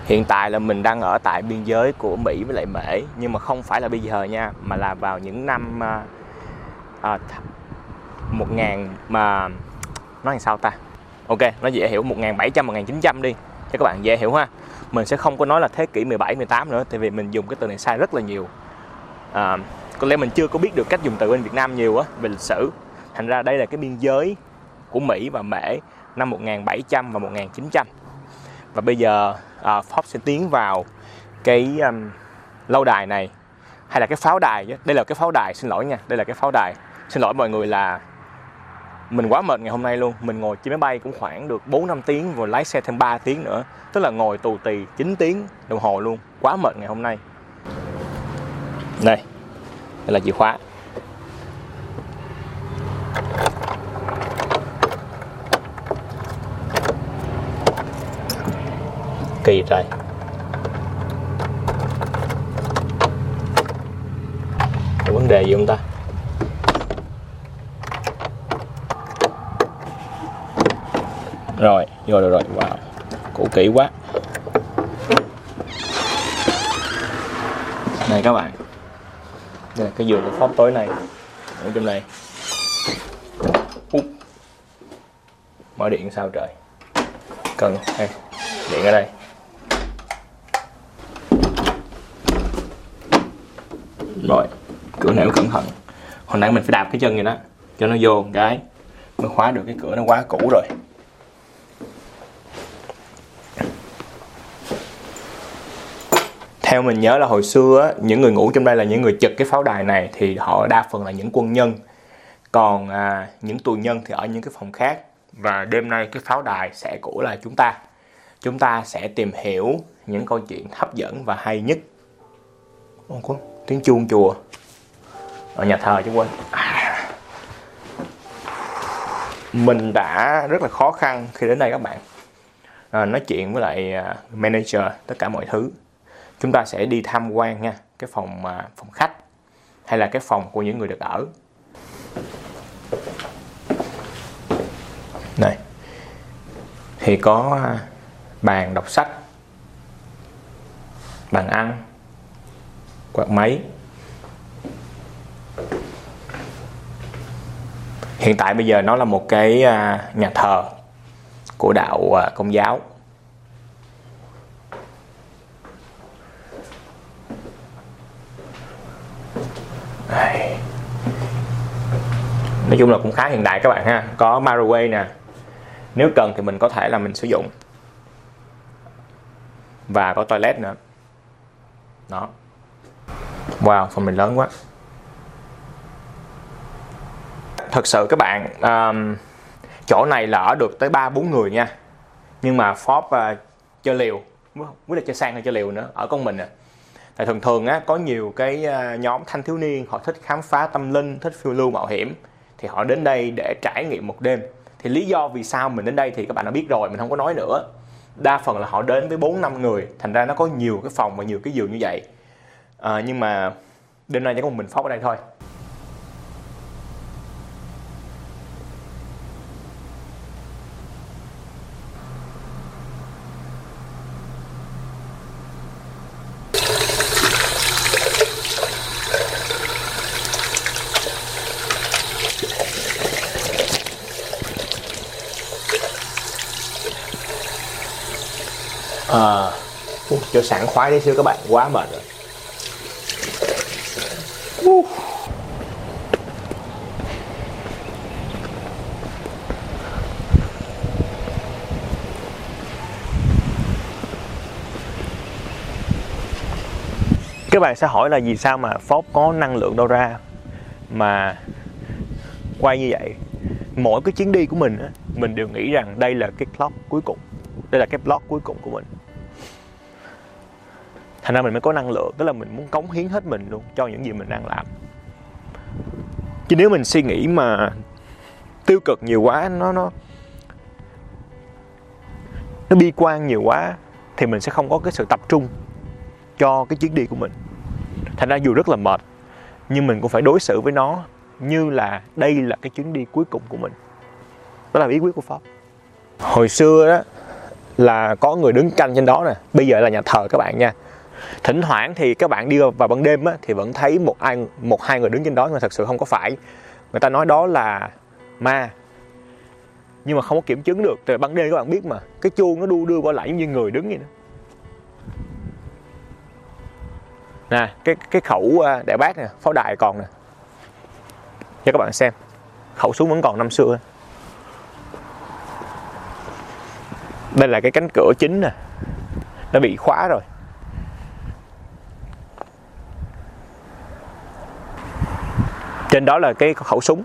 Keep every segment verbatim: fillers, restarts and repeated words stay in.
Hiện tại là mình đang ở tại biên giới của Mỹ với lại Mễ, nhưng mà không phải là bây giờ nha, mà là vào những năm à, à, một nghìn mà nói làm sao ta? Ok, nó dễ hiểu, một nghìn bảy trăm, một nghìn chín trăm đi cho các bạn dễ hiểu ha. Mình sẽ không có nói là thế kỷ mười bảy, mười tám nữa, tại vì mình dùng cái từ này sai rất là nhiều. À, có lẽ mình chưa có biết được cách dùng từ bên Việt Nam nhiều á về lịch sử. Thành ra đây là cái biên giới của Mỹ và Mễ năm một nghìn bảy trăm và một nghìn chín trăm. Và bây giờ à, Forbes sẽ tiến vào cái um, lâu đài này, hay là cái pháo đài chứ. Đây là cái pháo đài, xin lỗi nha, đây là cái pháo đài. Xin lỗi mọi người là mình quá mệt ngày hôm nay luôn. Mình ngồi trên máy bay cũng khoảng được bốn năm tiếng, rồi lái xe thêm ba tiếng nữa. Tức là ngồi tù tì chín tiếng đồng hồ luôn. Quá mệt ngày hôm nay. Đây, đây là chìa khóa. Kỳ trời. Có vấn đề gì không ta? Rồi, vô rồi rồi, wow, cũ kỹ quá. Đây các bạn, đây là cái giường của Forbes tối nay. Ở trong đây. Úp. Mở điện sao trời? Cần, đây, điện ở đây. Rồi, cửa này cẩn thận. Hồi nãy mình phải đạp cái chân vậy đó, cho nó vô một cái mới khóa được, cái cửa nó quá cũ rồi. Theo mình nhớ là hồi xưa á, những người ngủ trong đây là những người trực cái pháo đài này thì họ đa phần là những quân nhân. Còn à, những tù nhân thì ở những cái phòng khác. Và đêm nay cái pháo đài sẽ của là chúng ta. Chúng ta sẽ tìm hiểu những câu chuyện hấp dẫn và hay nhất. Ồ, có tiếng chuông chùa ở nhà thờ chứ quên. À. Mình đã rất là khó khăn khi đến đây các bạn. À, nói chuyện với lại uh, manager tất cả mọi thứ. Chúng ta sẽ đi tham quan nha, cái phòng uh, phòng khách hay là cái phòng của những người được ở. Này, thì có uh, bàn đọc sách, bàn ăn, quạt máy. Hiện tại bây giờ nó là một cái uh, nhà thờ của đạo uh, Công giáo. Đây. Nói chung là cũng khá hiện đại các bạn ha. Có microwave nè. Nếu cần thì mình có thể là mình sử dụng. Và có toilet nữa. Đó. Wow, phòng mình lớn quá. Thật sự các bạn, um, chỗ này là ở được tới ba bốn người nha. Nhưng mà Forbes uh, chơi liều, quyết là chơi sang hay chơi liều nữa, ở con mình à. Tại thường thường á, có nhiều cái uh, nhóm thanh thiếu niên họ thích khám phá tâm linh, thích phiêu lưu mạo hiểm, thì họ đến đây để trải nghiệm một đêm. Thì lý do vì sao mình đến đây thì các bạn đã biết rồi, mình không có nói nữa. Đa phần là họ đến với bốn năm người, thành ra nó có nhiều cái phòng và nhiều cái giường như vậy. À, nhưng mà đêm nay chỉ có một mình Forbes ở đây thôi. À, cho sảng khoái tí xíu các bạn, quá mệt rồi. Uh. Các bạn sẽ hỏi là vì sao mà Forbes có năng lượng đâu ra mà quay như vậy. Mỗi cái chuyến đi của mình á, mình đều nghĩ rằng đây là cái vlog cuối cùng. Đây là cái vlog cuối cùng của mình. Thành ra mình mới có năng lượng, tức là mình muốn cống hiến hết mình luôn cho những gì mình đang làm. Chứ nếu mình suy nghĩ mà tiêu cực nhiều quá, nó nó nó bi quan nhiều quá, thì mình sẽ không có cái sự tập trung cho cái chuyến đi của mình. Thành ra dù rất là mệt, nhưng mình cũng phải đối xử với nó như là đây là cái chuyến đi cuối cùng của mình. Đó là bí quyết của Forbes. Hồi xưa đó là có người đứng canh trên đó nè. Bây giờ là nhà thờ các bạn nha. Thỉnh thoảng thì các bạn đi vào ban đêm á, thì vẫn thấy một ai một hai người đứng trên đó, nhưng mà thật sự không có phải. Người ta nói đó là ma, nhưng mà không có kiểm chứng được. Từ ban đêm các bạn biết mà, cái chuông nó đu đưa qua lại giống như người đứng vậy đó. Nè, cái cái khẩu đại bác nè, pháo đài còn nè, cho các bạn xem. Khẩu súng vẫn còn năm xưa. Đây là cái cánh cửa chính nè, nó bị khóa rồi. Trên đó là cái khẩu súng.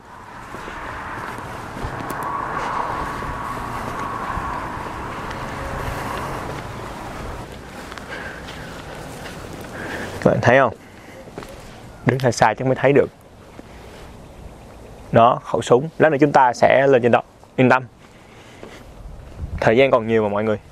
Các bạn thấy không? Đứng xa xa chắc mới thấy được. Đó, khẩu súng. Lát nữa chúng ta sẽ lên trên đó. Yên tâm. Thời gian còn nhiều mà mọi người.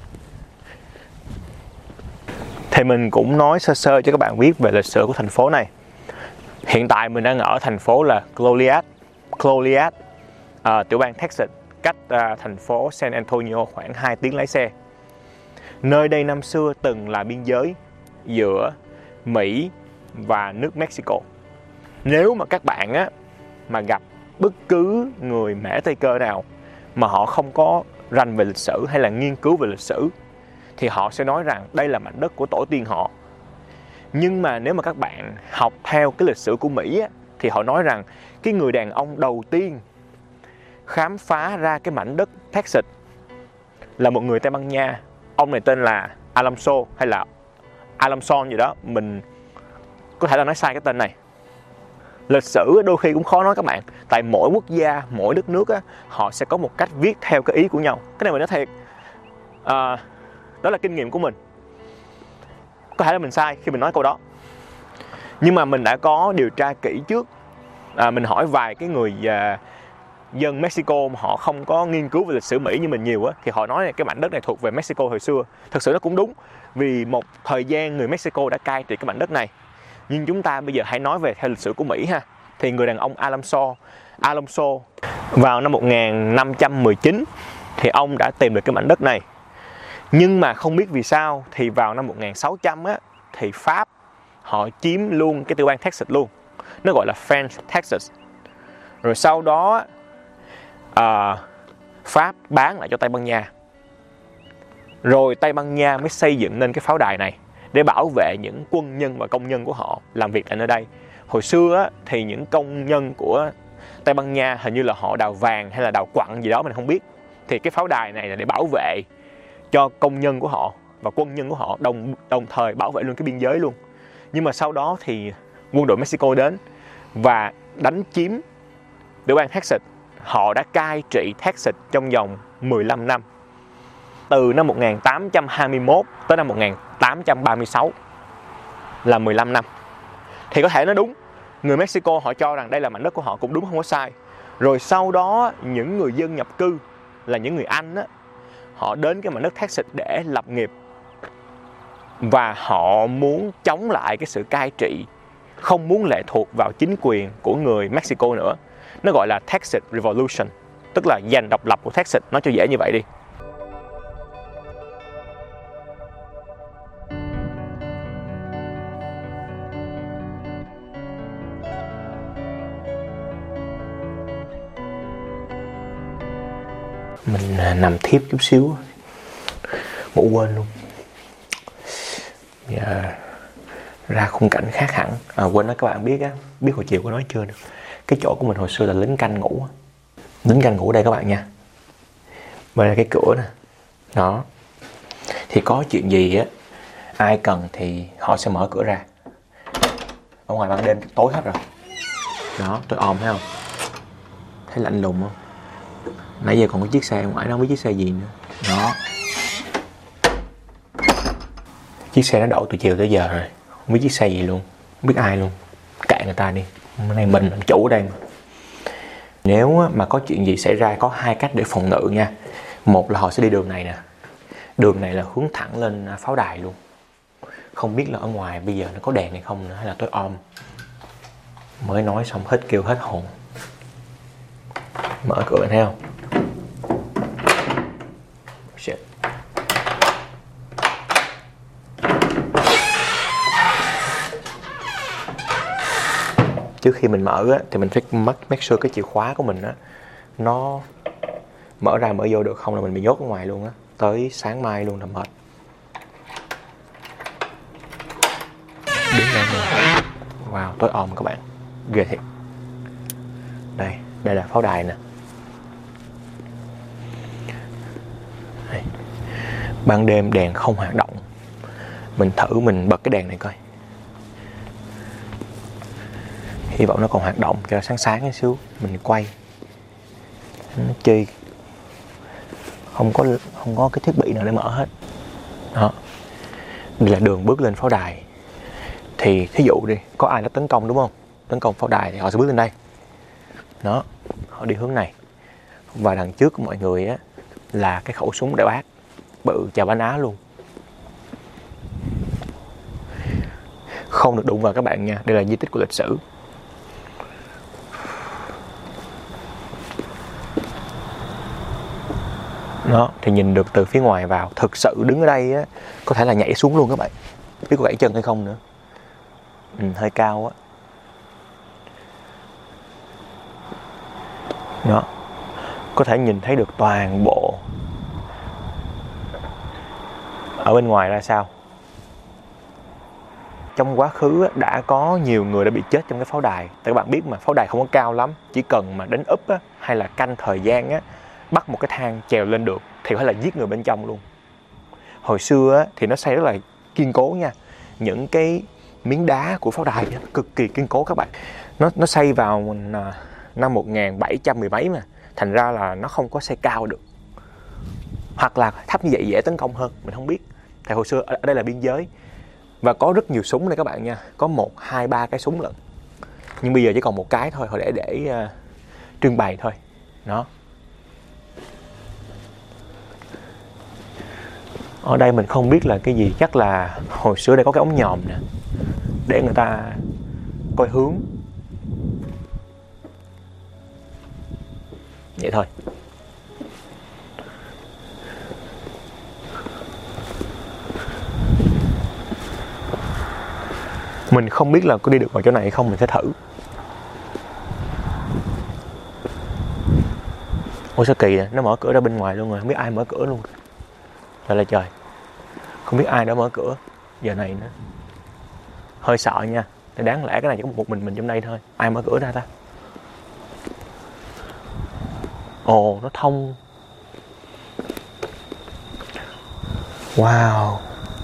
Thì mình cũng nói sơ sơ cho các bạn biết về lịch sử của thành phố này. Hiện tại mình đang ở thành phố là Goliad, Goliad, à, tiểu bang Texas, cách à, thành phố San Antonio khoảng hai tiếng lái xe. Nơi đây năm xưa từng là biên giới giữa Mỹ và nước Mexico. Nếu mà các bạn á, mà gặp bất cứ người Mễ Tây Cơ nào mà họ không có rành về lịch sử hay là nghiên cứu về lịch sử, thì họ sẽ nói rằng đây là mảnh đất của tổ tiên họ. Nhưng mà nếu mà các bạn học theo cái lịch sử của Mỹ á, thì họ nói rằng cái người đàn ông đầu tiên khám phá ra cái mảnh đất Texas là một người Tây Ban Nha. Ông này tên là Alonso hay là Alamson gì đó, mình có thể là nói sai cái tên này. Lịch sử đôi khi cũng khó nói các bạn, tại mỗi quốc gia, mỗi đất nước á, họ sẽ có một cách viết theo cái ý của nhau. Cái này mình nói thiệt, à, đó là kinh nghiệm của mình. Có thể là mình sai khi mình nói câu đó, nhưng mà mình đã có điều tra kỹ trước. à, Mình hỏi vài cái người à, dân Mexico mà họ không có nghiên cứu về lịch sử Mỹ như mình nhiều á, thì họ nói là cái mảnh đất này thuộc về Mexico hồi xưa. Thực sự nó cũng đúng, vì một thời gian người Mexico đã cai trị cái mảnh đất này. Nhưng chúng ta bây giờ hãy nói về theo lịch sử của Mỹ ha. Thì người đàn ông Alonso, Alonso vào năm một nghìn năm trăm mười chín thì ông đã tìm được cái mảnh đất này. Nhưng mà không biết vì sao thì vào năm một nghìn sáu trăm á, thì Pháp họ chiếm luôn cái tiểu bang Texas luôn. Nó gọi là French Texas. Rồi sau đó à, Pháp bán lại cho Tây Ban Nha. Rồi Tây Ban Nha mới xây dựng nên cái pháo đài này để bảo vệ những quân nhân và công nhân của họ làm việc tại nơi đây. Hồi xưa á, thì những công nhân của Tây Ban Nha hình như là họ đào vàng hay là đào quặng gì đó mình không biết. Thì cái pháo đài này là để bảo vệ cho công nhân của họ và quân nhân của họ, đồng đồng thời bảo vệ luôn cái biên giới luôn. Nhưng mà sau đó thì quân đội Mexico đến và đánh chiếm tiểu bang Texas. Họ đã cai trị Texas trong vòng mười lăm năm, từ năm một nghìn tám trăm hai mươi mốt tới năm một nghìn tám trăm ba mươi sáu, là mười lăm năm. Thì có thể nói đúng, người Mexico họ cho rằng đây là mảnh đất của họ cũng đúng, không có sai. Rồi sau đó những người dân nhập cư là những người Anh á, họ đến cái mảnh đất Texas để lập nghiệp. Và họ muốn chống lại cái sự cai trị, không muốn lệ thuộc vào chính quyền của người Mexico nữa. Nó gọi là Texas Revolution, tức là giành độc lập của Texas, nói cho dễ như vậy đi. Mình nằm thiếp chút xíu, ngủ quên luôn. Giờ ra khung cảnh khác hẳn. À, quên nói các bạn biết á, biết hồi chiều có nói chưa nữa. Cái chỗ của mình hồi xưa là lính canh ngủ. Lính canh ngủ đây các bạn nha. Đây là cái cửa nè. Đó. Thì có chuyện gì á, ai cần thì họ sẽ mở cửa ra. Ở ngoài ban đêm tối hết rồi. Đó, tôi ôm thấy không? Thấy lạnh lùng không? Nãy giờ còn có chiếc xe ngoài đó, không biết chiếc xe gì nữa. Đó. Chiếc xe nó đậu từ chiều tới giờ rồi, không biết chiếc xe gì luôn, không biết ai luôn. Kệ người ta đi, hôm nay mình làm chủ ở đây mà. Nếu mà có chuyện gì xảy ra, có hai cách để phòng ngự nha. Một là họ sẽ đi đường này nè. Đường này là hướng thẳng lên pháo đài luôn. Không biết là ở ngoài bây giờ nó có đèn hay không nữa, hay là tối om. Mới nói xong hết kêu hết hồn. Mở cửa bạn thấy không? Shit. trước khi mình mở á, thì mình phải make, make sure cái chìa khóa của mình á nó mở ra mở vô được, không là mình bị nhốt ở ngoài luôn á, tới sáng mai luôn làm mệt. Đứng đây nè. Wow, tối om các bạn, ghê thiệt. Đây, đây là pháo đài nè. Đây. Ban đêm đèn không hoạt động. Mình thử mình bật cái đèn này coi. Hy vọng nó còn hoạt động cho sáng sáng một xíu. Mình quay nó chi không có không có cái thiết bị nào để mở hết. Đó. Đây là đường bước lên pháo đài. Thì thí dụ đi, có ai nó tấn công đúng không? Tấn công pháo đài thì họ sẽ bước lên đây. Đó, họ đi hướng này. Và đằng trước của mọi người á là cái khẩu súng đại bác bự chà bá ná luôn. Không được đụng vào các bạn nha, đây là di tích của lịch sử. Đó, thì nhìn được từ phía ngoài vào. Thực sự đứng ở đây á, có thể là nhảy xuống luôn các bạn. Biết có gãy chân hay không nữa. Ừ, hơi cao á. Đó, có thể nhìn thấy được toàn bộ ở bên ngoài ra sao. Trong quá khứ đã có nhiều người đã bị chết trong cái pháo đài. Tại các bạn biết mà, pháo đài không có cao lắm, chỉ cần mà đánh úp á, hay là canh thời gian á, bắt một cái thang trèo lên được thì có thể là giết người bên trong luôn. Hồi xưa á, thì nó xây rất là kiên cố nha. Những cái miếng đá của pháo đài á, cực kỳ kiên cố các bạn. Nó nó xây vào năm một nghìn bảy trăm mười mấy mà, thành ra là nó không có xây cao được. Hoặc là thấp như vậy dễ tấn công hơn, mình không biết. Tại hồi xưa ở đây là biên giới và có rất nhiều súng đây các bạn nha, có một, hai, ba cái súng lận. Nhưng bây giờ chỉ còn một cái thôi, họ để để uh, trưng bày thôi. Đó. Ở đây mình không biết là cái gì, chắc là hồi xưa đây có cái ống nhòm nè, để người ta coi hướng. Vậy thôi. Mình không biết là có đi được vào chỗ này hay không, mình sẽ thử. Ôi sao kỳ nè, nó mở cửa ra bên ngoài luôn rồi, không biết ai mở cửa luôn. Trời là trời, không biết ai đã mở cửa giờ này nữa. Hơi sợ nha, thì đáng lẽ cái này chỉ có một mình mình trong đây thôi. Ai mở cửa ra ta? Ồ, nó thông. Wow,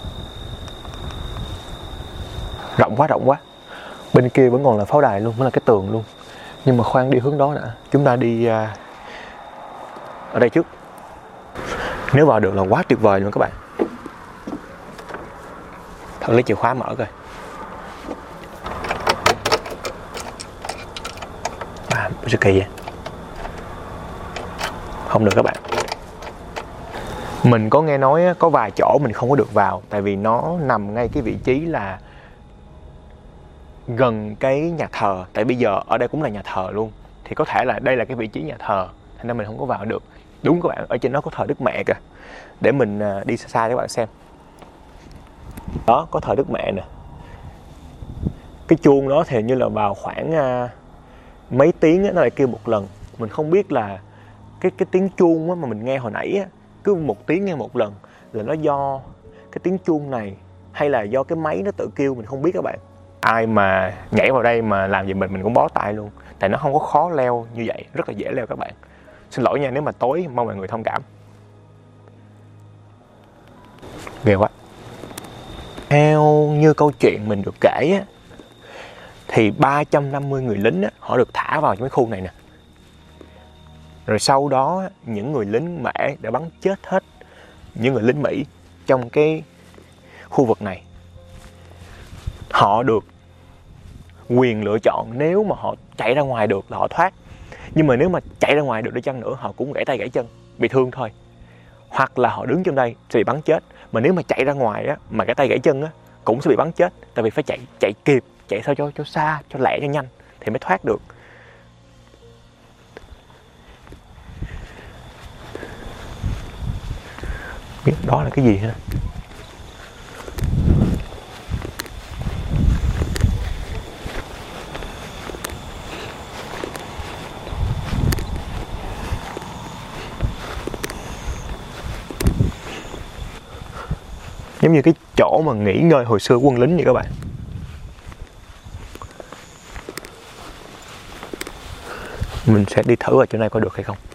rộng quá, rộng quá. Bên kia vẫn còn là pháo đài luôn, vẫn là cái tường luôn. Nhưng mà khoan đi hướng đó đã. Chúng ta đi uh, ở đây trước. Nếu vào được là quá tuyệt vời luôn các bạn. Thử lấy chìa khóa mở coi. À, sao kỳ vậy? Không được các bạn. Mình có nghe nói có vài chỗ mình không có được vào. Tại vì nó nằm ngay cái vị trí là gần cái nhà thờ. Tại bây giờ ở đây cũng là nhà thờ luôn. Thì có thể là đây là cái vị trí nhà thờ, thành ra mình không có vào được. Đúng các bạn, ở trên đó có thờ Đức Mẹ kìa. Để mình đi xa xa cho các bạn xem. Đó, có thờ Đức Mẹ nè. Cái chuông đó thì như là vào khoảng uh, mấy tiếng á, nó lại kêu một lần. Mình không biết là cái cái tiếng chuông á, mà mình nghe hồi nãy á, cứ một tiếng nghe một lần là nó do cái tiếng chuông này hay là do cái máy nó tự kêu, mình không biết các bạn. Ai mà nhảy vào đây mà làm gì mình mình cũng bó tay luôn. Tại nó không có khó leo như vậy, rất là dễ leo các bạn. Xin lỗi nha nếu mà tối, mong mọi người thông cảm. Ghê quá. Theo như câu chuyện mình được kể á, thì ba trăm năm mươi người lính á, họ được thả vào trong cái khu này nè. Rồi sau đó những người lính Mễ đã bắn chết hết những người lính Mỹ trong cái khu vực này. Họ được quyền lựa chọn, nếu mà họ chạy ra ngoài được là họ thoát. Nhưng mà nếu mà chạy ra ngoài được đi chăng nữa, họ cũng gãy tay gãy chân, bị thương thôi. Hoặc là họ đứng trong đây sẽ bị bắn chết. Mà nếu mà chạy ra ngoài á, mà gãy tay gãy chân á, cũng sẽ bị bắn chết. Tại vì phải chạy chạy kịp, chạy sao cho cho xa, cho lẹ, cho nhanh thì mới thoát được. Biết đó là cái gì ha? Giống như cái chỗ mà nghỉ ngơi hồi xưa quân lính vậy các bạn. Mình sẽ đi thử ở chỗ này có được hay không.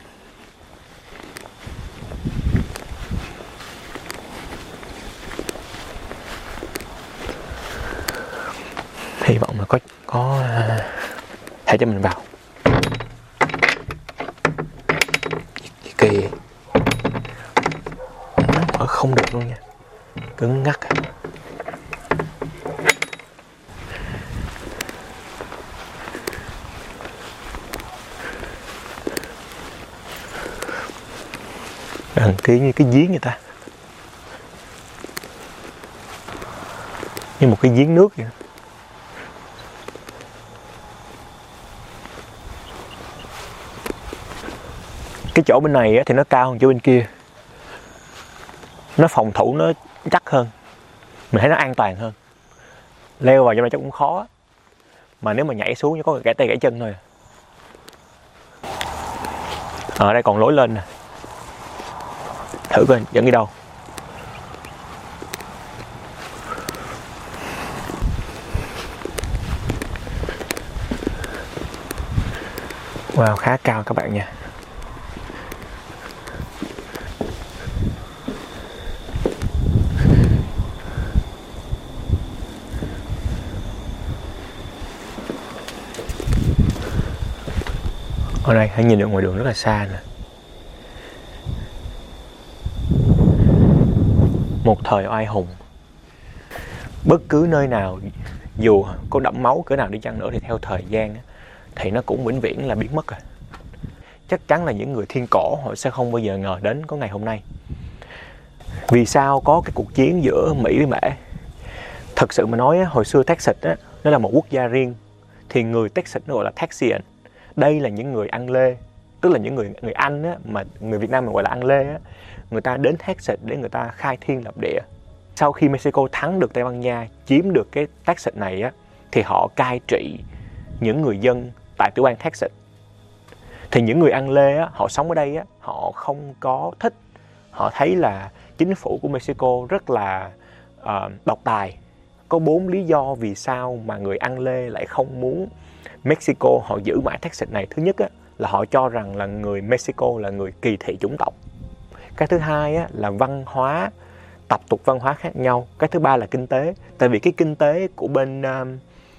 Hy vọng là có có thể cho mình vào. Kỳ mở không được luôn nha, cứng ngắc. Đăng ký như cái giếng người ta, như một cái giếng nước vậy. Cái chỗ bên này thì nó cao hơn chỗ bên kia, nó phòng thủ nó chắc hơn, mình thấy nó an toàn hơn. Leo vào trong này chắc cũng khó, mà nếu mà nhảy xuống chỉ có gãy tay gãy chân thôi. Ở đây còn lối lên nè, thử coi dẫn đi đâu. Wow, khá cao các bạn nha. Ở đây hãy nhìn được ngoài đường rất là xa nè. Một thời oai hùng. Bất cứ nơi nào dù có đẫm máu cỡ nào đi chăng nữa thì theo thời gian thì nó cũng vĩnh viễn là biến mất rồi. Chắc chắn là những người thiên cổ họ sẽ không bao giờ ngờ đến có ngày hôm nay. Vì sao có cái cuộc chiến giữa Mỹ với Mễ? Thật sự mà nói hồi xưa Texas á, nó là một quốc gia riêng, thì người Texas nó gọi là Texian. Đây là những người ăn lê, tức là những người người Anh á, mà người Việt Nam mình gọi là ăn lê á. Người ta đến Texas để người ta khai thiên lập địa. Sau khi Mexico thắng được Tây Ban Nha, chiếm được cái Texas này á, thì họ cai trị những người dân tại tiểu bang Texas. Thì những người ăn lê á, họ sống ở đây á, họ không có thích. Họ thấy là chính phủ của Mexico rất là uh, độc tài. Có bốn lý do vì sao mà người ăn lê lại không muốn Mexico họ giữ mãi Texas này. Thứ nhất á, là họ cho rằng là người Mexico là người kỳ thị chủng tộc. Cái thứ hai á, là văn hóa, tập tục văn hóa khác nhau. Cái thứ ba là kinh tế. Tại vì cái kinh tế của bên uh,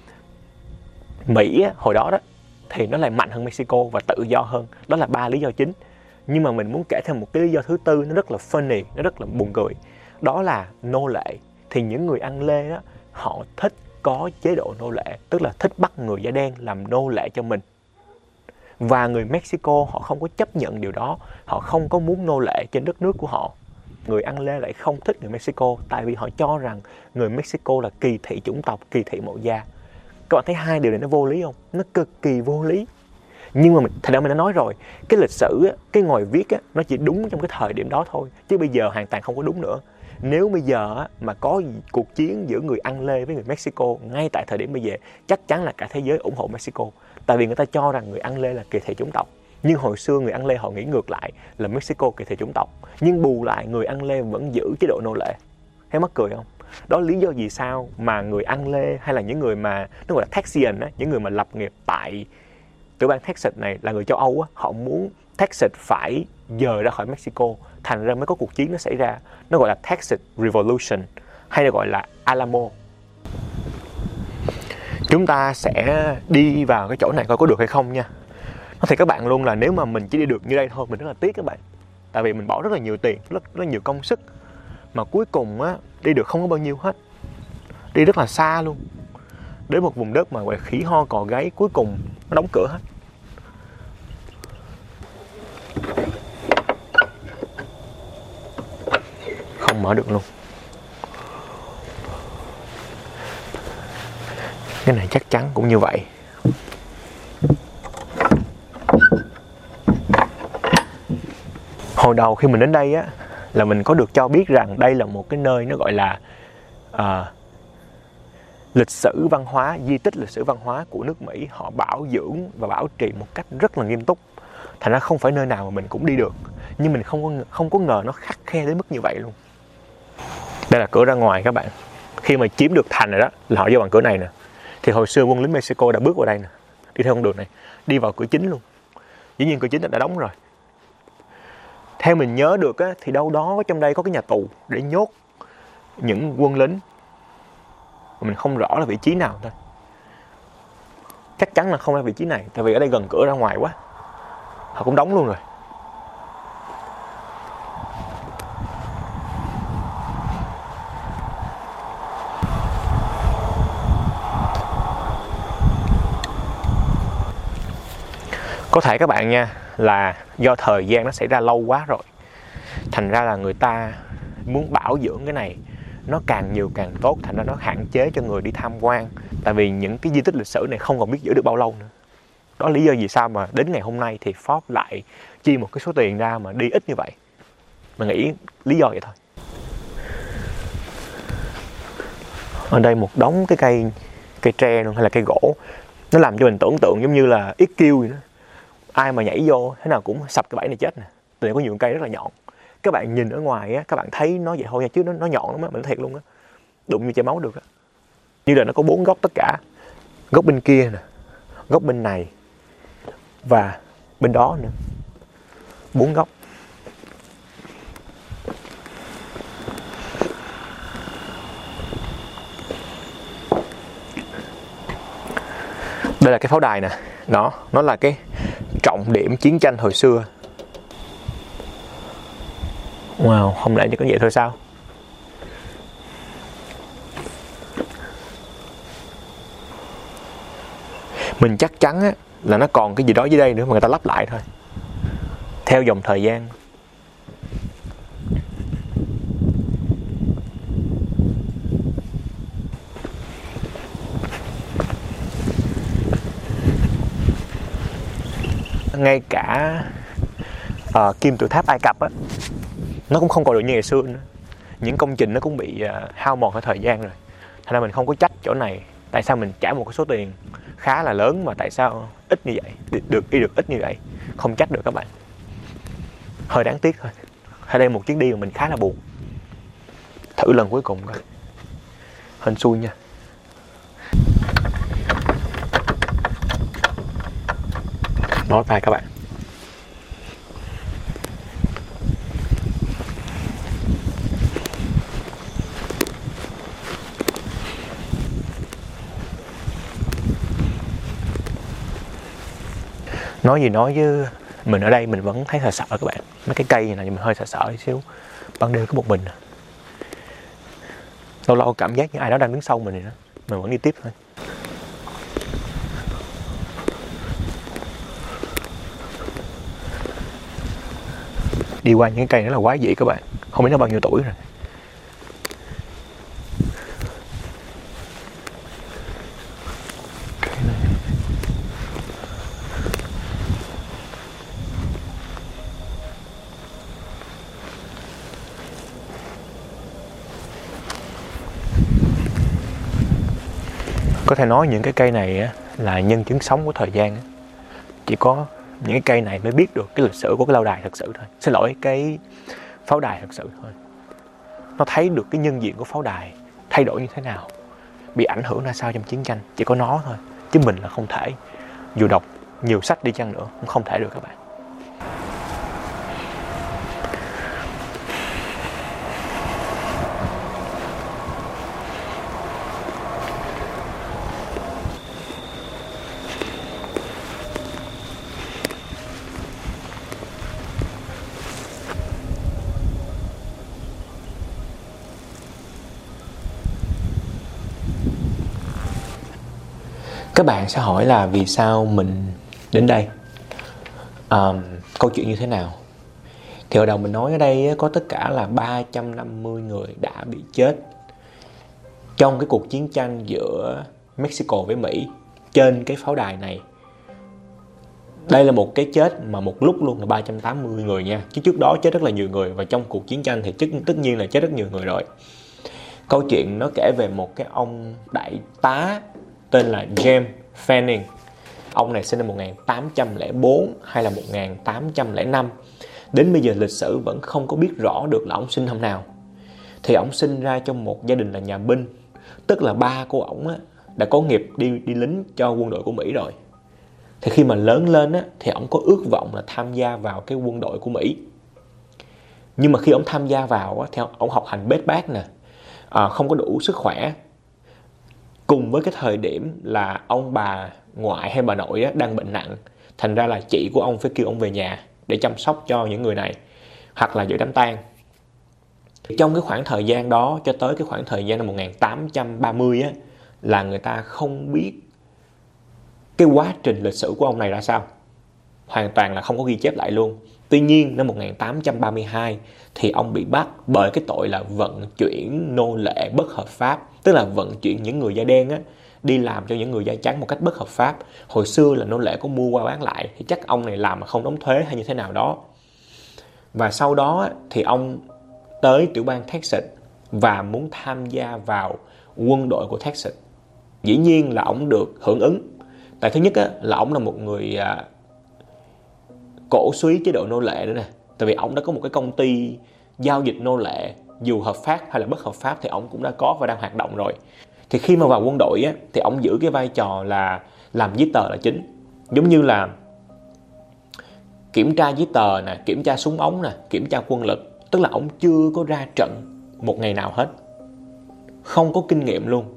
Mỹ á, hồi đó đó thì nó lại mạnh hơn Mexico và tự do hơn. Đó là ba lý do chính. Nhưng mà mình muốn kể thêm một cái lý do thứ tư, nó rất là funny, nó rất là buồn cười. Đó là nô lệ. Thì những người ăn lê đó, họ thích có chế độ nô lệ, tức là thích bắt người da đen làm nô lệ cho mình. Và người Mexico họ không có chấp nhận điều đó, họ không có muốn nô lệ trên đất nước của họ. Người ăn lê lại không thích người Mexico, tại vì họ cho rằng người Mexico là kỳ thị chủng tộc, kỳ thị màu da. Các bạn thấy hai điều này nó vô lý không? Nó cực kỳ vô lý. Nhưng mà thật ra mình đã nói rồi, cái lịch sử, cái ngòi viết nó chỉ đúng trong cái thời điểm đó thôi, chứ bây giờ hoàn toàn không có đúng nữa. Nếu bây giờ mà có cuộc chiến giữa người ăn lê với người Mexico ngay tại thời điểm bây giờ, chắc chắn là cả thế giới ủng hộ Mexico. Tại vì người ta cho rằng người ăn lê là kỳ thị chủng tộc. Nhưng hồi xưa người ăn lê họ nghĩ ngược lại là Mexico kỳ thị chủng tộc. Nhưng bù lại người ăn lê vẫn giữ chế độ nô lệ. Thấy mắc cười không? Đó là lý do vì sao mà người ăn lê hay là những người mà nó gọi là Texian, những người mà lập nghiệp tại tiểu bang Texas này là người châu Âu, họ muốn Texas phải dời ra khỏi Mexico, thành ra mới có cuộc chiến nó xảy ra. Nó gọi là Texas Revolution hay là gọi là Alamo. Chúng ta sẽ đi vào cái chỗ này coi có được hay không nha. Nói thiệt các bạn luôn là nếu mà mình chỉ đi được như đây thôi, mình rất là tiếc các bạn. Tại vì mình bỏ rất là nhiều tiền, rất, rất là nhiều công sức, mà cuối cùng á, đi được không có bao nhiêu hết. Đi rất là xa luôn, đến một vùng đất mà gọi là khỉ ho cò gáy, cuối cùng nó đóng cửa hết. Không mở được luôn. Cái này chắc chắn cũng như vậy. Hồi đầu khi mình đến đây á, là mình có được cho biết rằng đây là một cái nơi nó gọi là uh, lịch sử văn hóa, di tích lịch sử văn hóa của nước Mỹ. Họ bảo dưỡng và bảo trì một cách rất là nghiêm túc. Thành ra không phải nơi nào mà mình cũng đi được. Nhưng mình không có, không có ngờ nó khắt khe đến mức như vậy luôn. Đây là cửa ra ngoài các bạn. Khi mà chiếm được thành rồi đó là họ vô bằng cửa này nè. Thì hồi xưa quân lính Mexico đã bước vào đây nè, đi theo con đường này, đi vào cửa chính luôn. Dĩ nhiên cửa chính đã đóng rồi. Theo mình nhớ được á, thì đâu đó trong đây có cái nhà tù để nhốt những quân lính. Mình không rõ là vị trí nào thôi. Chắc chắn là không là vị trí này, tại vì ở đây gần cửa ra ngoài quá. Họ cũng đóng luôn rồi. Có thể các bạn nha, là do thời gian nó xảy ra lâu quá rồi, thành ra là người ta muốn bảo dưỡng cái này nó càng nhiều càng tốt, thành ra nó hạn chế cho người đi tham quan. Tại vì những cái di tích lịch sử này không còn biết giữ được bao lâu nữa. Đó là lý do vì sao mà đến ngày hôm nay thì Forbes lại chi một cái số tiền ra mà đi ít như vậy. Mình nghĩ lý do vậy thôi. Ở đây một đống cái cây cây tre luôn, hay là cây gỗ, nó làm cho mình tưởng tượng giống như là ít kiêu vậy đó. Ai mà nhảy vô thế nào cũng sập cái bẫy này chết nè. Tại vì có nhiều cây rất là nhọn. Các bạn nhìn ở ngoài á, các bạn thấy nó vậy thôi nha, chứ nó, nó nhọn lắm á, mình nói thiệt luôn á. Đụng như chảy máu được á. Như là nó có bốn góc tất cả. Góc bên kia nè, góc bên này và bên đó nữa. Bốn góc. Đây là cái pháo đài nè. Đó, nó là cái trọng điểm chiến tranh hồi xưa. Wow, không lẽ chỉ có vậy thôi sao? Mình chắc chắn á, là nó còn cái gì đó dưới đây nữa mà người ta lắp lại thôi. Theo dòng thời gian. Ngay cả uh, kim tự tháp Ai Cập á, nó cũng không còn được như ngày xưa nữa. Những công trình nó cũng bị uh, hao mòn theo thời gian rồi. Thành ra mình không có trách chỗ này. Tại sao mình trả một cái số tiền khá là lớn mà tại sao ít như vậy, được đi được ít như vậy, không trách được các bạn. Hơi đáng tiếc thôi. Ở đây một chuyến đi mà mình khá là buồn. Thử lần cuối cùng coi. Hên xui nha. Nói vai các bạn. Nói gì nói chứ mình ở đây mình vẫn thấy sợ sợ các bạn. Mấy cái cây này mình hơi sợ sợ tí xíu. Ban đêm có một mình. Lâu lâu cảm giác như ai đó đang đứng sau mình vậy đó. Mình vẫn đi tiếp thôi. Đi qua những cây rất là quái dị các bạn. Không biết nó bao nhiêu tuổi rồi. Có thể nói những cái cây này là nhân chứng sống của thời gian. Chỉ có những cái cây này mới biết được cái lịch sử của cái lâu đài thật sự thôi. Xin lỗi, cái pháo đài thật sự thôi. Nó thấy được cái nhân diện của pháo đài thay đổi như thế nào, bị ảnh hưởng ra sao trong chiến tranh. Chỉ có nó thôi, chứ mình là không thể. Dù đọc nhiều sách đi chăng nữa cũng không thể được các bạn. Các bạn sẽ hỏi là vì sao mình đến đây, um, câu chuyện như thế nào. Thì hồi đầu mình nói ở đây có tất cả là ba trăm năm mươi người đã bị chết trong cái cuộc chiến tranh giữa Mexico với Mỹ trên cái pháo đài này. Đây là một cái chết mà một lúc luôn là ba trăm tám mươi người nha. Chứ trước đó chết rất là nhiều người. Và trong cuộc chiến tranh thì tất, tất nhiên là chết rất nhiều người rồi. Câu chuyện nó kể về một cái ông đại tá tên là James Fanning. Ông này sinh năm một nghìn tám trăm lẻ bốn hay là một nghìn tám trăm lẻ năm. Đến bây giờ lịch sử vẫn không có biết rõ được là ông sinh năm nào. Thì ổng sinh ra trong một gia đình là nhà binh, tức là ba của ổng á, đã có nghiệp đi đi lính cho quân đội của Mỹ rồi. Thì khi mà lớn lên á, thì ổng có ước vọng là tham gia vào cái quân đội của Mỹ. Nhưng mà khi ổng tham gia vào á, thì ổng học hành bết bát nè, à, không có đủ sức khỏe. Cùng với cái thời điểm là ông bà ngoại hay bà nội á, đang bệnh nặng, thành ra là chị của ông phải kêu ông về nhà để chăm sóc cho những người này, hoặc là dự đám tang. Trong cái khoảng thời gian đó cho tới cái khoảng thời gian năm một nghìn tám trăm ba mươi á, là người ta không biết cái quá trình lịch sử của ông này ra sao. Hoàn toàn là không có ghi chép lại luôn. Tuy nhiên năm một nghìn tám trăm ba mươi hai thì ông bị bắt bởi cái tội là vận chuyển nô lệ bất hợp pháp. Tức là vận chuyển những người da đen á, đi làm cho những người da trắng một cách bất hợp pháp. Hồi xưa là nô lệ có mua qua bán lại, thì chắc ông này làm mà không đóng thuế hay như thế nào đó. Và sau đó thì ông tới tiểu bang Texas và muốn tham gia vào quân đội của Texas. Dĩ nhiên là ông được hưởng ứng. Tại thứ nhất á, là ông là một người à, cổ súy chế độ nô lệ nữa nè. Tại vì ông đã có một cái công ty giao dịch nô lệ, dù hợp pháp hay là bất hợp pháp thì ông cũng đã có và đang hoạt động rồi. Thì khi mà vào quân đội á, thì ông giữ cái vai trò là làm giấy tờ là chính. Giống như là kiểm tra giấy tờ nè, kiểm tra súng ống nè, kiểm tra quân lực. Tức là ông chưa có ra trận một ngày nào hết, không có kinh nghiệm luôn.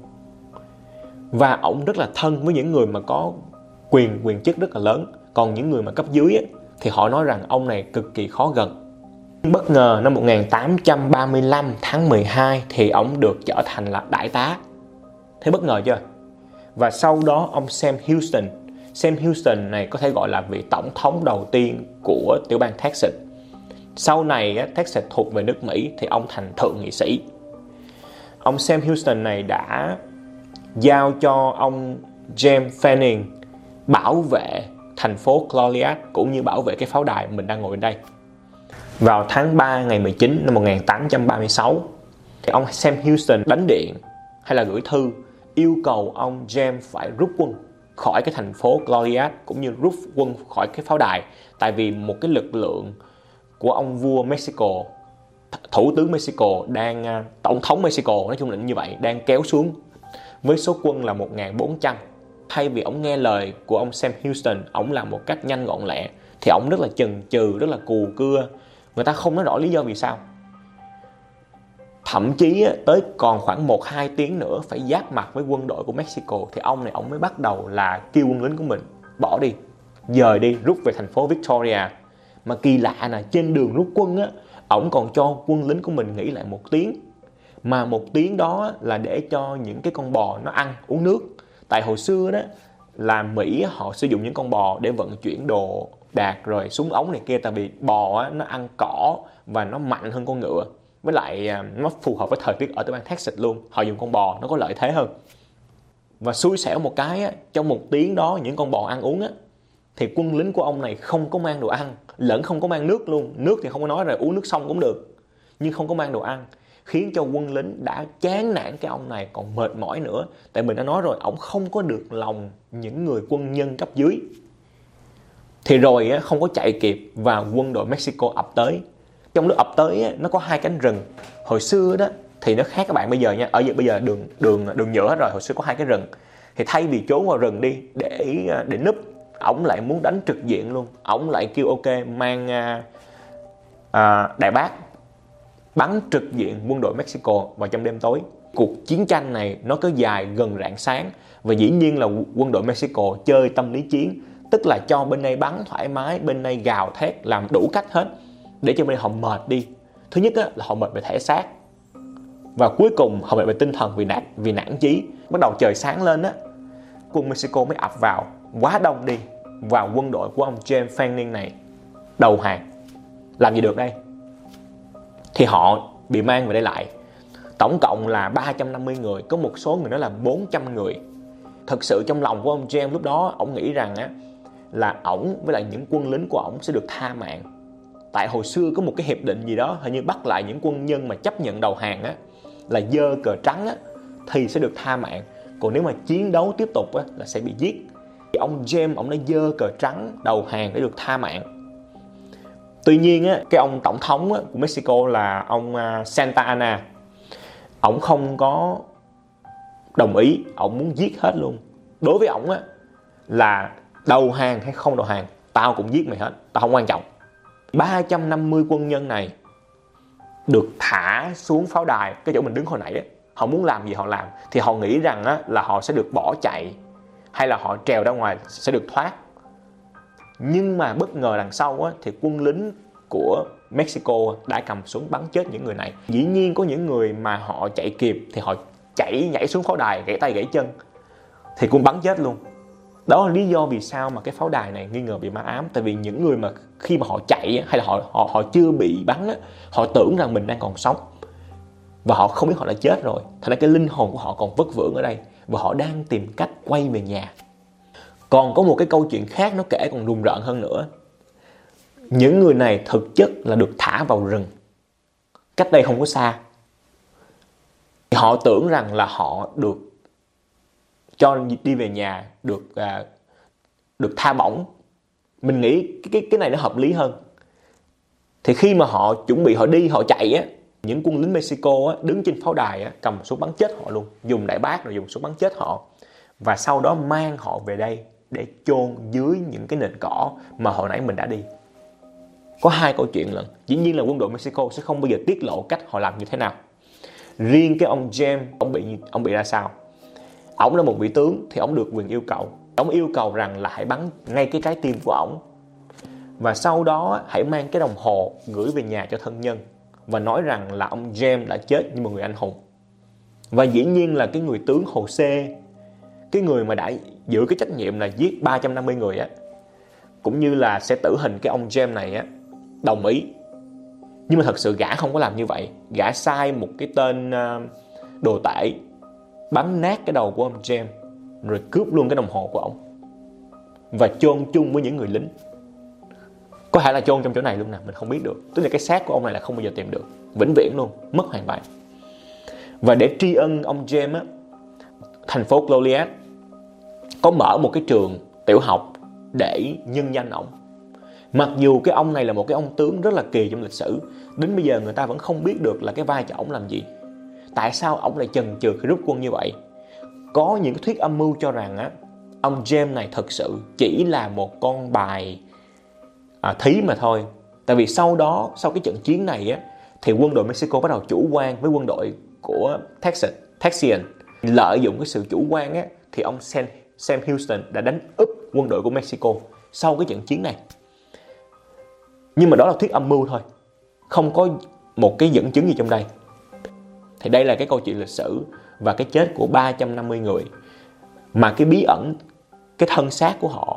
Và ông rất là thân với những người mà có quyền quyền chức rất là lớn. Còn những người mà cấp dưới ấy, thì họ nói rằng ông này cực kỳ khó gần. Bất ngờ năm một nghìn tám trăm ba mươi lăm tháng mười hai thì ông được trở thành là đại tá. Thế bất ngờ chưa? Và sau đó ông Sam Houston. Sam Houston này có thể gọi là vị tổng thống đầu tiên của tiểu bang Texas. Sau này Texas thuộc về nước Mỹ thì ông thành thượng nghị sĩ. Ông Sam Houston này đã giao cho ông James Fanning bảo vệ thành phố Goliad cũng như bảo vệ cái pháo đài mình đang ngồi ở đây. Vào tháng ba ngày mười chín năm một nghìn tám trăm ba mươi sáu thì ông Sam Houston đánh điện hay là gửi thư yêu cầu ông James phải rút quân khỏi cái thành phố Goliad cũng như rút quân khỏi cái pháo đài. Tại vì một cái lực lượng của ông vua Mexico, thủ tướng Mexico đang, tổng thống Mexico nói chung là như vậy, đang kéo xuống với số quân là một nghìn bốn trăm. Thay vì ông nghe lời của ông Sam Houston, ông làm một cách nhanh gọn lẹ, thì ông rất là chần chừ, rất là cù cưa. Người ta không nói rõ lý do vì sao. Thậm chí tới còn khoảng một hai tiếng nữa phải giáp mặt với quân đội của Mexico thì ông này ông mới bắt đầu là kêu quân lính của mình bỏ đi, dời đi, rút về thành phố Victoria. Mà kỳ lạ là trên đường rút quân á, ổng còn cho quân lính của mình nghỉ lại một tiếng. Mà một tiếng đó là để cho những cái con bò nó ăn uống nước. Tại hồi xưa đó là Mỹ họ sử dụng những con bò để vận chuyển đồ đạc rồi súng ống này kia. Tại vì bò á, nó ăn cỏ và nó mạnh hơn con ngựa. Với lại nó phù hợp với thời tiết ở tiểu bang Texas luôn. Họ dùng con bò nó có lợi thế hơn. Và xui xẻo một cái á, trong một tiếng đó những con bò ăn uống á, thì quân lính của ông này không có mang đồ ăn, lẫn không có mang nước luôn. Nước thì không có nói rồi, uống nước sông cũng được, nhưng không có mang đồ ăn, khiến cho quân lính đã chán nản cái ông này còn mệt mỏi nữa. Tại mình đã nói rồi, ổng không có được lòng những người quân nhân cấp dưới. Thì rồi á, không có chạy kịp và quân đội Mexico ập tới. Trong lúc ập tới á, nó có hai cánh rừng. Hồi xưa đó thì nó khác các bạn bây giờ nha. Ở bây giờ đường đường đường nhựa hết rồi, hồi xưa có hai cái rừng. Thì thay vì trốn vào rừng đi để để núp, ổng lại muốn đánh trực diện luôn. Ổng lại kêu ok mang à, đại bác bắn trực diện quân đội Mexico vào trong đêm tối. Cuộc chiến tranh này nó có dài gần rạng sáng. Và dĩ nhiên là quân đội Mexico chơi tâm lý chiến, tức là cho bên đây bắn thoải mái, bên đây gào thét, làm đủ cách hết để cho bên đây họ mệt đi. Thứ nhất á, là họ mệt về thể xác, và cuối cùng họ mệt về tinh thần vì nản, vì nản chí. Bắt đầu trời sáng lên á, quân Mexico mới ập vào quá đông đi, và quân đội của ông James Fanning này đầu hàng. Làm gì được đây? Thì họ bị mang về đây lại. Tổng cộng là ba trăm năm mươi người, có một số người nói là bốn trăm người. Thực sự trong lòng của ông James lúc đó, ổng nghĩ rằng á, là ổng với lại những quân lính của ổng sẽ được tha mạng. Tại hồi xưa có một cái hiệp định gì đó, hình như bắt lại những quân nhân mà chấp nhận đầu hàng á, là giơ cờ trắng á, thì sẽ được tha mạng. Còn nếu mà chiến đấu tiếp tục á, là sẽ bị giết. Thì ông James, ông đã giơ cờ trắng đầu hàng để được tha mạng. Tuy nhiên á, cái ông tổng thống á, của Mexico là ông Santa Anna, ổng không có đồng ý, ổng muốn giết hết luôn. Đối với ổng á, là đầu hàng hay không đầu hàng, tao cũng giết mày hết, tao không quan trọng. ba trăm năm mươi quân nhân này được thả xuống pháo đài, cái chỗ mình đứng hồi nãy á. Họ muốn làm gì họ làm. Thì họ nghĩ rằng á, là họ sẽ được bỏ chạy, hay là họ trèo ra ngoài sẽ được thoát. Nhưng mà bất ngờ đằng sau á, thì quân lính của Mexico đã cầm súng bắn chết những người này. Dĩ nhiên có những người mà họ chạy kịp thì họ chạy nhảy xuống pháo đài, gãy tay gãy chân, thì cũng bắn chết luôn. Đó là lý do vì sao mà cái pháo đài này nghi ngờ bị ma ám. Tại vì những người mà khi mà họ chạy hay là họ họ họ chưa bị bắn á, họ tưởng rằng mình đang còn sống và họ không biết họ đã chết rồi. Thành ra cái linh hồn của họ còn vất vưởng ở đây và họ đang tìm cách quay về nhà. Còn có một cái câu chuyện khác nó kể còn rùng rợn hơn nữa. Những người này thực chất là được thả vào rừng cách đây không có xa. Họ tưởng rằng là họ được cho đi về nhà, được uh, được tha bổng. Mình nghĩ cái, cái, cái này nó hợp lý hơn. Thì khi mà họ chuẩn bị họ đi, họ chạy á, những quân lính Mexico á, đứng trên pháo đài á, cầm súng bắn chết họ luôn. Dùng đại bác rồi dùng súng bắn chết họ. Và sau đó mang họ về đây để chôn dưới những cái nền cỏ mà hồi nãy mình đã đi. Có hai câu chuyện lần. Dĩ nhiên là quân đội Mexico sẽ không bao giờ tiết lộ cách họ làm như thế nào. Riêng cái ông James, ông bị, ông bị ra sao? Ông là một vị tướng thì ông được quyền yêu cầu. Ông yêu cầu rằng là hãy bắn ngay cái trái tim của ông. Và sau đó hãy mang cái đồng hồ gửi về nhà cho thân nhân. Và nói rằng là ông James đã chết như một người anh hùng. Và dĩ nhiên là cái người tướng Jose, cái người mà đã giữ cái trách nhiệm là giết ba trăm năm mươi người á, cũng như là sẽ tử hình cái ông James này á, đồng ý. Nhưng mà thật sự gã không có làm như vậy. Gã sai một cái tên uh, đồ tể, bắn nát cái đầu của ông James, rồi cướp luôn cái đồng hồ của ông và chôn chung với những người lính. Có thể là chôn trong chỗ này luôn nè, mình không biết được. Tức là cái xác của ông này là không bao giờ tìm được, vĩnh viễn luôn, mất hoàn toàn. Và để tri ân ông James á, thành phố Goliad có mở một cái trường tiểu học để nhân danh ông. Mặc dù cái ông này là một cái ông tướng rất là kỳ trong lịch sử, đến bây giờ người ta vẫn không biết được là cái vai trò ông làm gì. Tại sao ông lại chần chừ khi rút quân như vậy? Có những thuyết âm mưu cho rằng á, ông James này thực sự chỉ là một con bài à, thí mà thôi. Tại vì sau đó, sau cái trận chiến này á, thì quân đội Mexico bắt đầu chủ quan với quân đội của Texas, Texian. Lợi dụng cái sự chủ quan á, thì ông Sam, Sam Houston đã đánh úp quân đội của Mexico sau cái trận chiến này. Nhưng mà đó là thuyết âm mưu thôi, không có một cái dẫn chứng gì trong đây. Thì đây là cái câu chuyện lịch sử và cái chết của ba trăm năm mươi người mà cái bí ẩn, cái thân xác của họ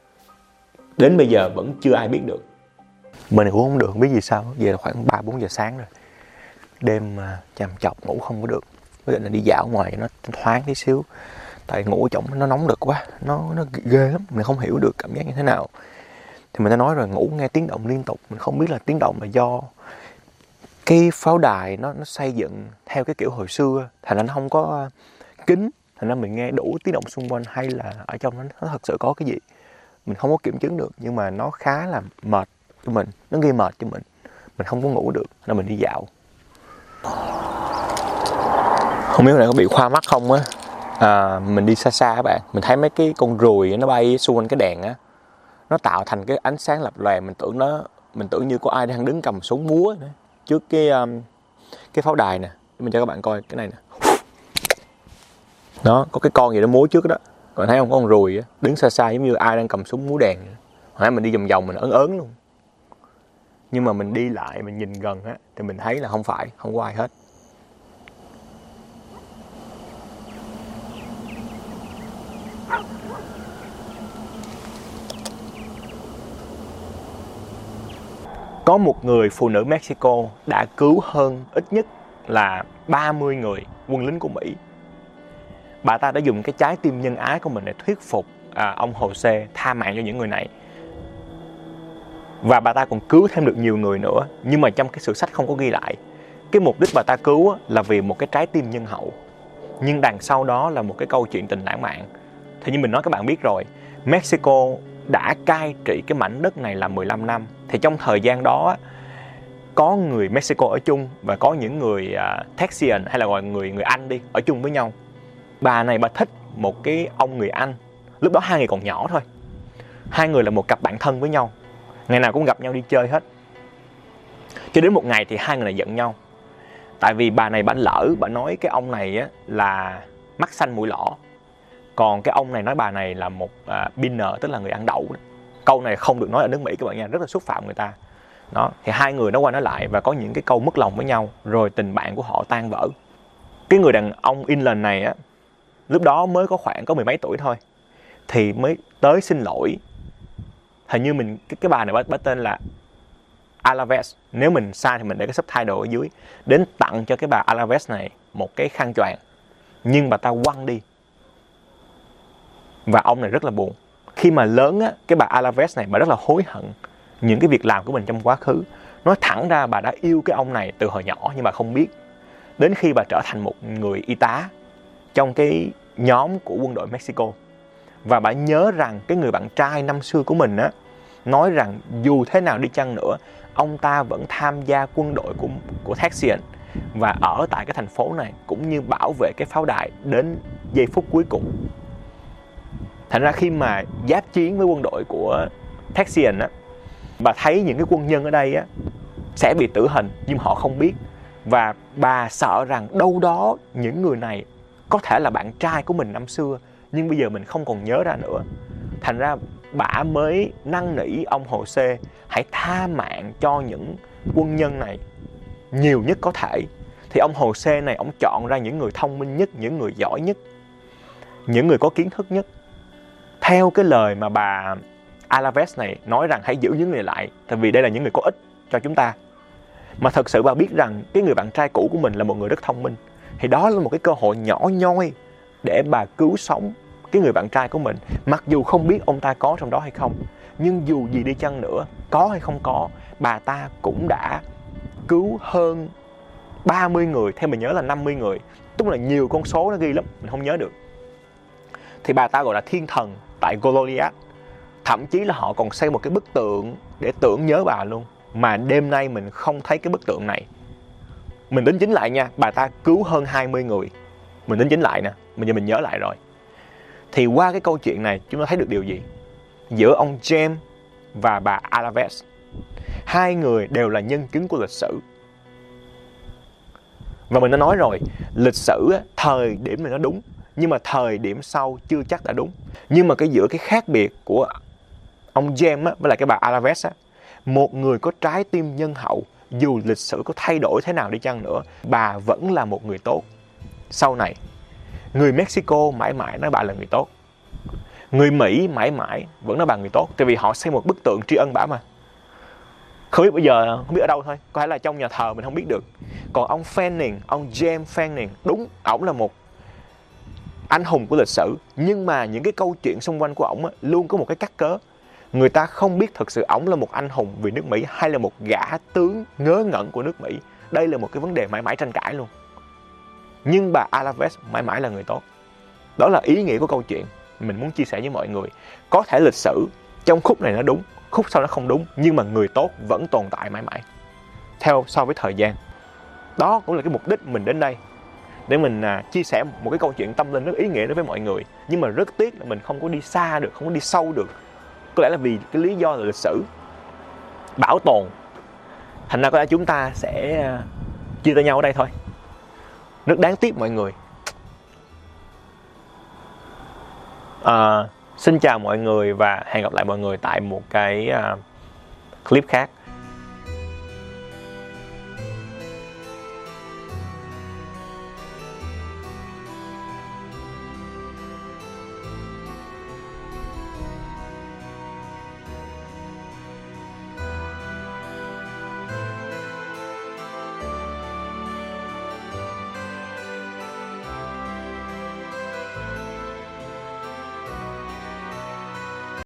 đến bây giờ vẫn chưa ai biết được. Mình cũng không được, không biết gì sao. Giờ là khoảng ba bốn giờ sáng rồi. Đêm chằm chọc ngủ không có được. Quyết định là đi dạo ngoài cho nó thoáng tí xíu. Tại ngủ ở trong nó nóng được quá, nó nó ghê lắm, mình không hiểu được cảm giác như thế nào. Thì mình đã nói rồi, ngủ nghe tiếng động liên tục, mình không biết là tiếng động là do cái pháo đài nó nó xây dựng theo cái kiểu hồi xưa, thành ra nó không có kính, thành ra mình nghe đủ tiếng động xung quanh, hay là ở trong nó, nó thật sự có cái gì mình không có kiểm chứng được. Nhưng mà nó khá là mệt cho mình, nó gây mệt cho mình, mình không có ngủ được nên mình đi dạo. Không biết này có bị khoa mắt không á. À, mình đi xa xa các bạn, mình thấy mấy cái con ruồi nó bay xung quanh cái đèn á, nó tạo thành cái ánh sáng lập lòe. Mình tưởng nó, mình tưởng như có ai đang đứng cầm súng múa nữa trước cái um, cái pháo đài nè. Mình cho các bạn coi cái này nè. Đó, có cái con gì đó múa trước đó. Còn thấy không, có con ruồi á, đứng xa xa giống như ai đang cầm súng múa đèn. Hồi nãy mình đi vòng vòng mình ớn ớn luôn. Nhưng mà mình đi lại, mình nhìn gần á, thì mình thấy là không phải, không có ai hết. Có một người phụ nữ Mexico đã cứu hơn ít nhất là ba mươi người quân lính của Mỹ. Bà ta đã dùng cái trái tim nhân ái của mình để thuyết phục à, ông Jose tha mạng cho những người này. Và bà ta còn cứu thêm được nhiều người nữa. Nhưng mà trong cái sử sách không có ghi lại. Cái mục đích bà ta cứu là vì một cái trái tim nhân hậu. Nhưng đằng sau đó là một cái câu chuyện tình lãng mạn. Thì như mình nói các bạn biết rồi, Mexico đã cai trị cái mảnh đất này là mười lăm năm. Thì trong thời gian đó có người Mexico ở chung và có những người uh, Texian hay là gọi người người Anh đi ở chung với nhau. Bà này bà thích một cái ông người Anh. Lúc đó hai người còn nhỏ thôi. Hai người là một cặp bạn thân với nhau, ngày nào cũng gặp nhau đi chơi hết. Cho đến một ngày thì hai người này giận nhau. Tại vì bà này bà lỡ, bà nói cái ông này á, là mắt xanh mũi lõ. Còn cái ông này nói bà này là một uh, beaner, tức là người ăn đậu đó. Câu này không được nói ở nước Mỹ các bạn nha, rất là xúc phạm người ta. Đó, thì hai người nói qua nói lại và có những cái câu mất lòng với nhau, rồi tình bạn của họ tan vỡ. Cái người đàn ông Inland này á, lúc đó mới có khoảng có mười mấy tuổi thôi, thì mới tới xin lỗi. Hình như mình cái, cái bà này bà, bà tên là Alaves, nếu mình sai thì mình để cái subtitle ở dưới, đến tặng cho cái bà Alaves này một cái khăn choàng, nhưng bà ta quăng đi. Và ông này rất là buồn. Khi mà lớn á, cái bà Alaves này bà rất là hối hận những cái việc làm của mình trong quá khứ. Nói thẳng ra bà đã yêu cái ông này từ hồi nhỏ nhưng bà không biết. Đến khi bà trở thành một người y tá trong cái nhóm của quân đội Mexico, và bà nhớ rằng cái người bạn trai năm xưa của mình á, nói rằng dù thế nào đi chăng nữa, ông ta vẫn tham gia quân đội của, của Texian và ở tại cái thành phố này, cũng như bảo vệ cái pháo đài đến giây phút cuối cùng. Thành ra khi mà giáp chiến với quân đội của Texian á, bà thấy những cái quân nhân ở đây á sẽ bị tử hình nhưng họ không biết. Và bà sợ rằng đâu đó những người này có thể là bạn trai của mình năm xưa, nhưng bây giờ mình không còn nhớ ra nữa. Thành ra bà mới năn nỉ ông Jose hãy tha mạng cho những quân nhân này nhiều nhất có thể. Thì ông Jose này, ông chọn ra những người thông minh nhất, những người giỏi nhất, những người có kiến thức nhất. Theo cái lời mà bà Alaves này nói rằng hãy giữ những người lại, tại vì đây là những người có ích cho chúng ta. Mà thật sự bà biết rằng cái người bạn trai cũ của mình là một người rất thông minh, thì đó là một cái cơ hội nhỏ nhoi để bà cứu sống cái người bạn trai của mình. Mặc dù không biết ông ta có trong đó hay không, nhưng dù gì đi chăng nữa, có hay không có, bà ta cũng đã cứu hơn ba mươi người, theo mình nhớ là năm mươi người. Tức là nhiều con số nó ghi lắm, mình không nhớ được. Thì bà ta gọi là thiên thần tại Goliath. Thậm chí là họ còn xây một cái bức tượng để tưởng nhớ bà luôn. Mà đêm nay mình không thấy cái bức tượng này. Mình đính chính lại nha, bà ta cứu hơn hai mươi người. Mình đính chính lại nè, bây giờ mình nhớ lại rồi. Thì qua cái câu chuyện này chúng ta thấy được điều gì? Giữa ông James và bà Alaves, hai người đều là nhân chứng của lịch sử. Và mình đã nói rồi, lịch sử thời điểm này nó đúng, nhưng mà thời điểm sau chưa chắc đã đúng. Nhưng mà cái giữa cái khác biệt của ông James với lại cái bà Alaves á, một người có trái tim nhân hậu, dù lịch sử có thay đổi thế nào đi chăng nữa, bà vẫn là một người tốt. Sau này, người Mexico mãi mãi nói bà là người tốt. Người Mỹ mãi mãi vẫn nói bà người tốt, tại vì họ xây một bức tượng tri ân bà mà. Không biết bây giờ, không biết ở đâu thôi, có thể là trong nhà thờ mình không biết được. Còn ông Fanning, ông James Fanning, đúng, ổng là một anh hùng của lịch sử. Nhưng mà những cái câu chuyện xung quanh của ổng á, luôn có một cái cắt cớ. Người ta không biết thực sự ổng là một anh hùng vì nước Mỹ hay là một gã tướng ngớ ngẩn của nước Mỹ. Đây là một cái vấn đề mãi mãi tranh cãi luôn. Nhưng bà Alaves mãi mãi là người tốt. Đó là ý nghĩa của câu chuyện mình muốn chia sẻ với mọi người. Có thể lịch sử trong khúc này nó đúng, khúc sau nó không đúng, nhưng mà người tốt vẫn tồn tại mãi mãi theo so với thời gian. Đó cũng là cái mục đích mình đến đây, để mình à, chia sẻ một cái câu chuyện tâm linh rất ý nghĩa đối với mọi người. Nhưng mà rất tiếc là mình không có đi xa được, không có đi sâu được. Có lẽ là vì cái lý do là lịch sử bảo tồn. Thành ra có lẽ chúng ta sẽ uh, chia tay nhau ở đây thôi. Rất đáng tiếc mọi người. uh, Xin chào mọi người và hẹn gặp lại mọi người tại một cái uh, clip khác.